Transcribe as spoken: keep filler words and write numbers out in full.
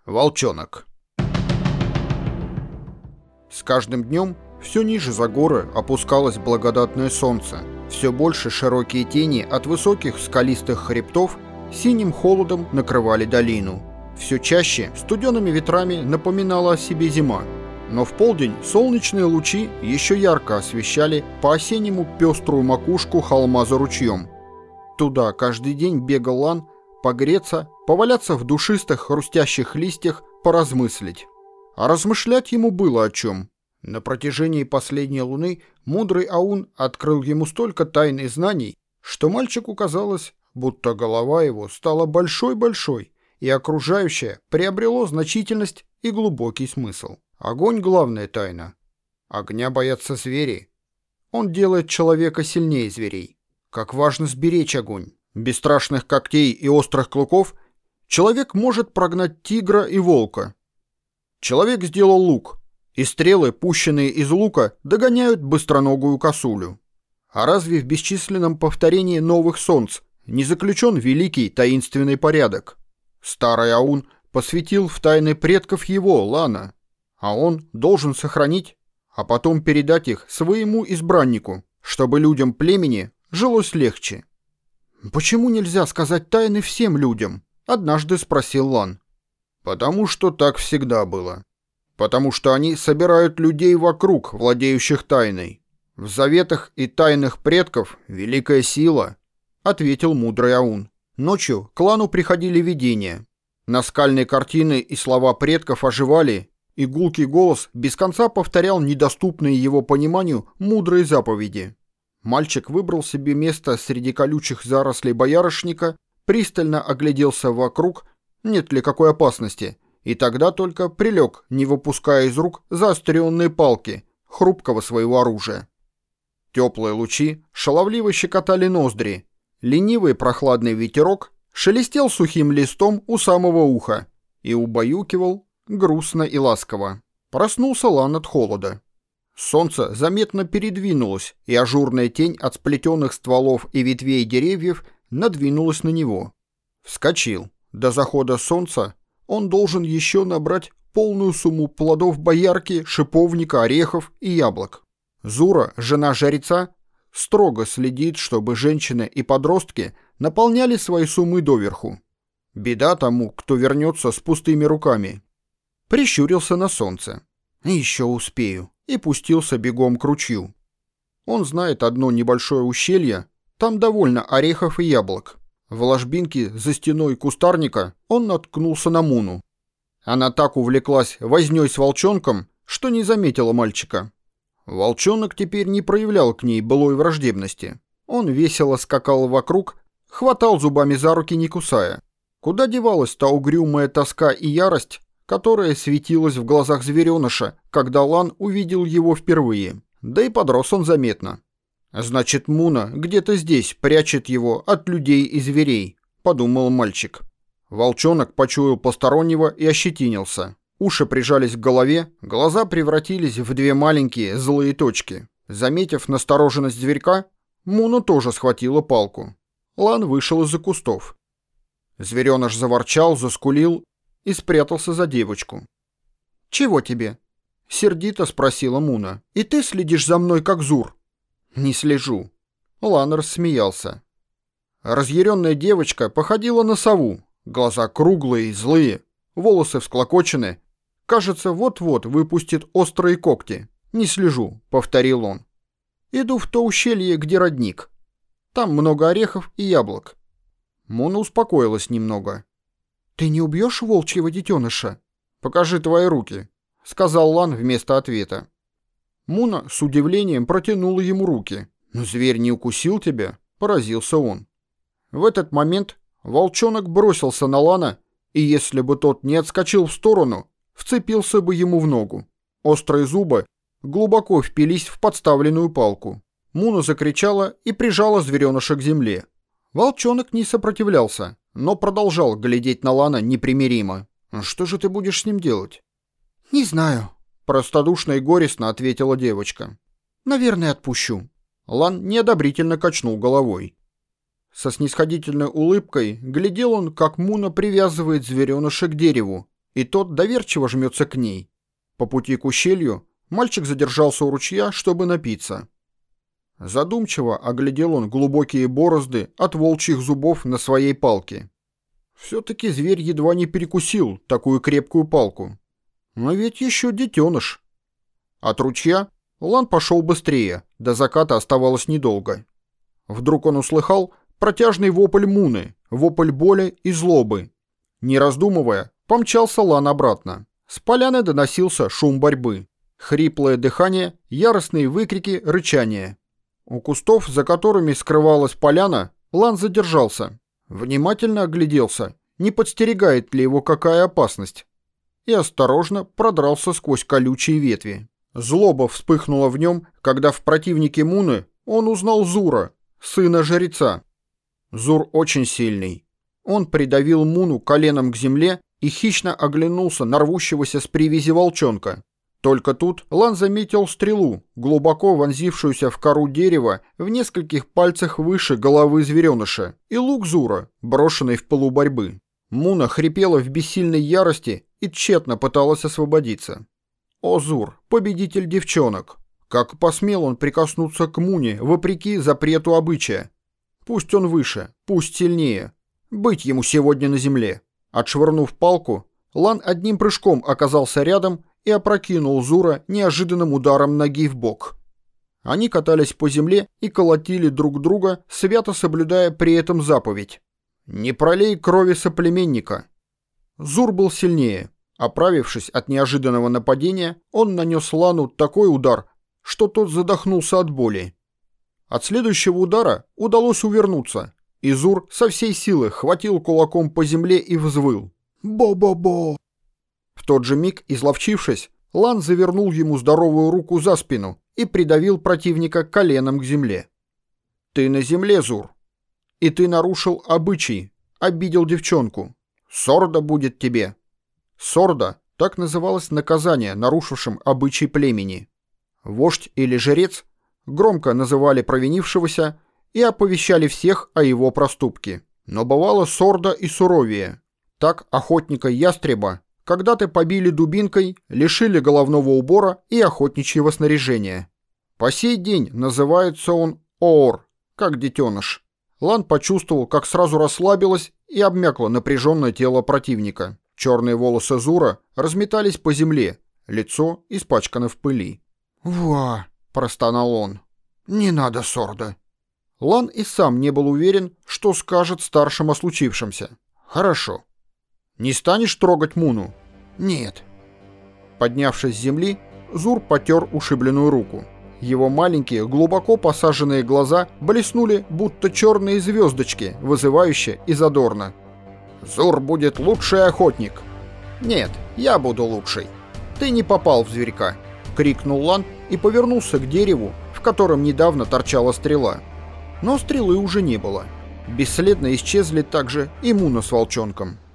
Волчонок. С каждым днем все ниже за горы опускалось благодатное солнце. Все больше широкие тени от высоких скалистых хребтов синим холодом накрывали долину. Все чаще студеными ветрами напоминала о себе зима. Но в полдень солнечные лучи еще ярко освещали по-осеннему пеструю макушку холма за ручьем. Туда каждый день бегал Лан погреться, поваляться в душистых хрустящих листьях, поразмыслить. А размышлять ему было о чем. На протяжении последней луны мудрый Аун открыл ему столько тайн и знаний, что мальчику казалось, будто голова его стала большой-большой, и окружающее приобрело значительность и глубокий смысл. Огонь — главная тайна. Огня боятся звери. Он делает человека сильнее зверей. Как важно сберечь огонь. Без страшных когтей и острых клыков человек может прогнать тигра и волка. Человек сделал лук, и стрелы, пущенные из лука, догоняют быстроногую косулю. А разве в бесчисленном повторении новых солнц не заключен великий таинственный порядок? Старый Аун посвятил в тайны предков его, Лана, а он должен сохранить, а потом передать их своему избраннику, чтобы людям племени жилось легче. «Почему нельзя сказать тайны всем людям?» — однажды спросил Лан. «Потому что так всегда было. Потому что они собирают людей вокруг, владеющих тайной. В заветах и тайнах предков великая сила», — ответил мудрый Аун. Ночью к Лану приходили видения. Наскальные картины и слова предков оживали, и гулкий голос без конца повторял недоступные его пониманию мудрые заповеди. Мальчик выбрал себе место среди колючих зарослей боярышника, пристально огляделся вокруг, нет ли какой опасности, и тогда только прилег, не выпуская из рук заостренные палки хрупкого своего оружия. Теплые лучи шаловливо щекотали ноздри, ленивый прохладный ветерок шелестел сухим листом у самого уха и убаюкивал грустно и ласково. Проснулся Лан от холода. Солнце заметно передвинулось, и ажурная тень от сплетенных стволов и ветвей деревьев надвинулась на него. Вскочил. До захода солнца он должен еще набрать полную сумму плодов боярки, шиповника, орехов и яблок. Зура, жена жреца, строго следит, чтобы женщины и подростки наполняли свои суммы доверху. Беда тому, кто вернется с пустыми руками. Прищурился на солнце. Еще успею. И пустился бегом к ручью. Он знает одно небольшое ущелье, там довольно орехов и яблок. В ложбинке за стеной кустарника он наткнулся на Муну. Она так увлеклась вознёй с волчонком, что не заметила мальчика. Волчонок теперь не проявлял к ней былой враждебности. Он весело скакал вокруг, хватал зубами за руки, не кусая. Куда девалась та угрюмая тоска и ярость, которая светилась в глазах звереныша, когда Лан увидел его впервые. Да и подрос он заметно. «Значит, Муна где-то здесь прячет его от людей и зверей», — подумал мальчик. Волчонок почуял постороннего и ощетинился. Уши прижались к голове, глаза превратились в две маленькие злые точки. Заметив настороженность зверька, Муна тоже схватила палку. Лан вышел из-за кустов. Звереныш заворчал, заскулил и спрятался за девочку. «Чего тебе?» — сердито спросила Муна. «И ты следишь за мной, как Зур?» «Не слежу». Лан рассмеялся. Разъяренная девочка походила на сову. Глаза круглые и злые, волосы всклокочены. Кажется, вот-вот выпустит острые когти. «Не слежу», — повторил он. «Иду в то ущелье, где родник. Там много орехов и яблок». Муна успокоилась немного. «Ты не убьешь волчьего детеныша?» «Покажи твои руки», — сказал Лан вместо ответа. Муна с удивлением протянула ему руки. «Но зверь не укусил тебя?» — поразился он. В этот момент волчонок бросился на Лана, и если бы тот не отскочил в сторону, вцепился бы ему в ногу. Острые зубы глубоко впились в подставленную палку. Муна закричала и прижала звереныша к земле. Волчонок не сопротивлялся, но продолжал глядеть на Лана непримиримо. «Что же ты будешь с ним делать?» «Не знаю», — простодушно и горестно ответила девочка. «Наверное, отпущу». Лан неодобрительно качнул головой. Со снисходительной улыбкой глядел он, как Муна привязывает звереныша к дереву, и тот доверчиво жмется к ней. По пути к ущелью мальчик задержался у ручья, чтобы напиться. Задумчиво оглядел он глубокие борозды от волчьих зубов на своей палке. Все-таки зверь едва не перекусил такую крепкую палку. Но ведь еще детеныш. От ручья Лан пошел быстрее, до заката оставалось недолго. Вдруг он услыхал протяжный вопль Муны, вопль боли и злобы. Не раздумывая, помчался Лан обратно. С поляны доносился шум борьбы. Хриплое дыхание, яростные выкрики, рычание. У кустов, за которыми скрывалась поляна, Лан задержался. Внимательно огляделся, не подстерегает ли его какая опасность. И осторожно продрался сквозь колючие ветви. Злоба вспыхнула в нем, когда в противнике Муны он узнал Зура, сына жреца. Зур очень сильный. Он придавил Муну коленом к земле и хищно оглянулся на рвущегося с привязи волчонка. Только тут Лан заметил стрелу, глубоко вонзившуюся в кору дерева в нескольких пальцах выше головы звереныша, и лук Зура, брошенный в пылу борьбы. Муна хрипела в бессильной ярости и тщетно пыталась освободиться. О, Зур, победитель девчонок! Как посмел он прикоснуться к Муне, вопреки запрету обычая? Пусть он выше, пусть сильнее. Быть ему сегодня на земле. Отшвырнув палку, Лан одним прыжком оказался рядом и опрокинул Зура неожиданным ударом ноги в бок. Они катались по земле и колотили друг друга, свято соблюдая при этом заповедь: «Не пролей крови соплеменника». Зур был сильнее. Оправившись от неожиданного нападения, он нанес Лану такой удар, что тот задохнулся от боли. От следующего удара удалось увернуться, и Зур со всей силы хватил кулаком по земле и взвыл: «Бо-бо-бо!». В тот же миг, изловчившись, Лан завернул ему здоровую руку за спину и придавил противника коленом к земле. «Ты на земле, Зур, и ты нарушил обычай, обидел девчонку. Сорда будет тебе». Сорда — так называлось наказание нарушившим обычай племени. Вождь или жрец громко называли провинившегося и оповещали всех о его проступке. Но бывало сорда и суровее. Так охотника-ястреба когда-то побили дубинкой, лишили головного убора и охотничьего снаряжения. По сей день называется он Оор, как детеныш. Лан почувствовал, как сразу расслабилось и обмякло напряженное тело противника. Черные волосы Зура разметались по земле, лицо испачкано в пыли. «Ва!» — простонал он. «Не надо сорда». Лан и сам не был уверен, что скажет старшим о случившемся. «Хорошо. Не станешь трогать Муну?» «Нет». Поднявшись с земли, Зур потер ушибленную руку. Его маленькие, глубоко посаженные глаза блеснули, будто черные звездочки, вызывающе и задорно. «Зур будет лучший охотник». «Нет, я буду лучший. Ты не попал в зверька», — крикнул Лан и повернулся к дереву, в котором недавно торчала стрела. Но стрелы уже не было. Бесследно исчезли также и Муна с волчонком.